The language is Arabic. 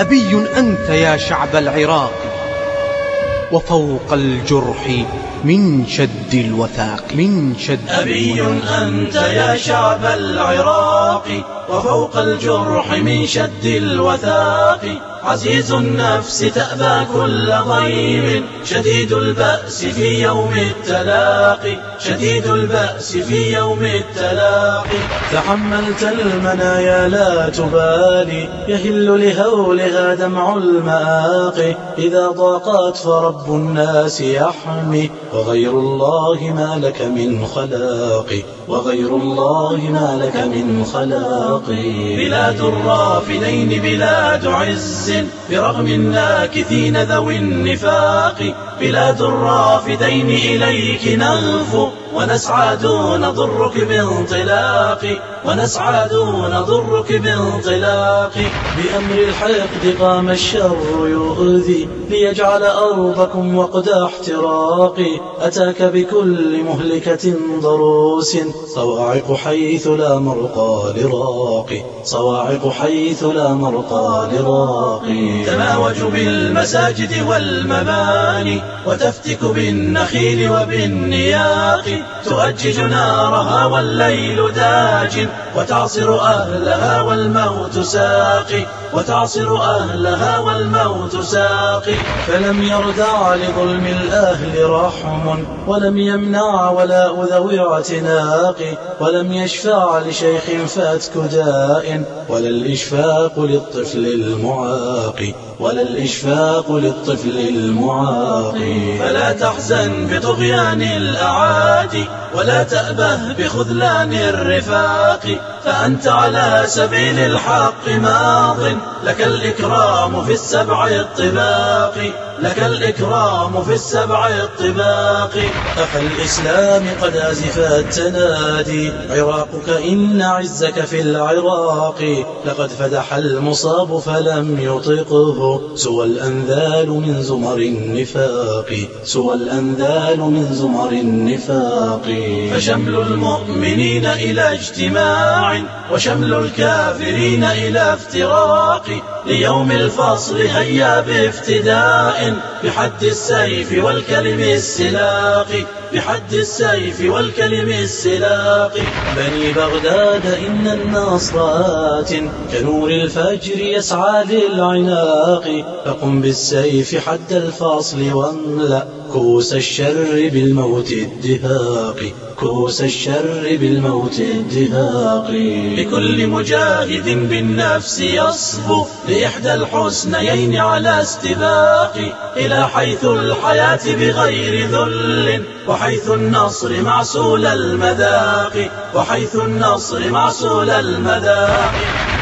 أبي أنت يا شعب العراق وفوق الجرح من شد الوثاق أبي أنت يا شعب العراق وفوق الجرح من شد الوثاق عزيز النفس تأبى كل ضيم شديد البأس في يوم التلاقي تحملت المنايا لا تبالي يهل لهولها دمع المآقي إذا ضاقت فرب الناس يحمي وغير الله ما لك من خلاقي بلاد الرافدين بلاد عز برغم الناكثين ذوي النفاق بلاد الرافدين إليك نغفو ونسعى دون ضرك بانطلاق بأمر الحقد قام الشر يؤذي ليجعل أرضكم وقد احتراق أتاك بكل مهلكة ضروس صواعق حيث لا مرقى لراق تماوج بالمساجد والمباني وتفتك بالنخيل وبالنياق تؤجج نارها والليل داج وتعصر أهلها والموت ساقي فلم يردع لظلم الأهل رحم ولم يمنع ولا ذوي اعتناق ولم يشفع لشيخ فاتك داء ولا الإشفاق للطفل المعاق فلا تحزن بطغيان الأعادي ولا تأبه بخذلان الرفاق فأنت على سبيل الحق ماض لك الإكرام في السبع الطباق أخ الإسلام قد أزف التنادي عراقك إن عزك في العراق لقد فدح المصاب فلم يطقه سوى الأنذال من زمر النفاق فشمل المؤمنين إلى اجتماع وشمل الكافرين إلى افتراق ليوم الفصل هيا بافتداء بحد السيف والكلم السلاق بني بغداد إن النصر آت كنور الفجر يسعى للعناق فقم بالسيف حد الفصل واملأ كوس الشر بالموت الدهاق لكل مجاهد بالنفس يصبو لإحدى الحسنيين على استباق إلى حيث الحياة بغير ذل وحيث النصر معسول المذاق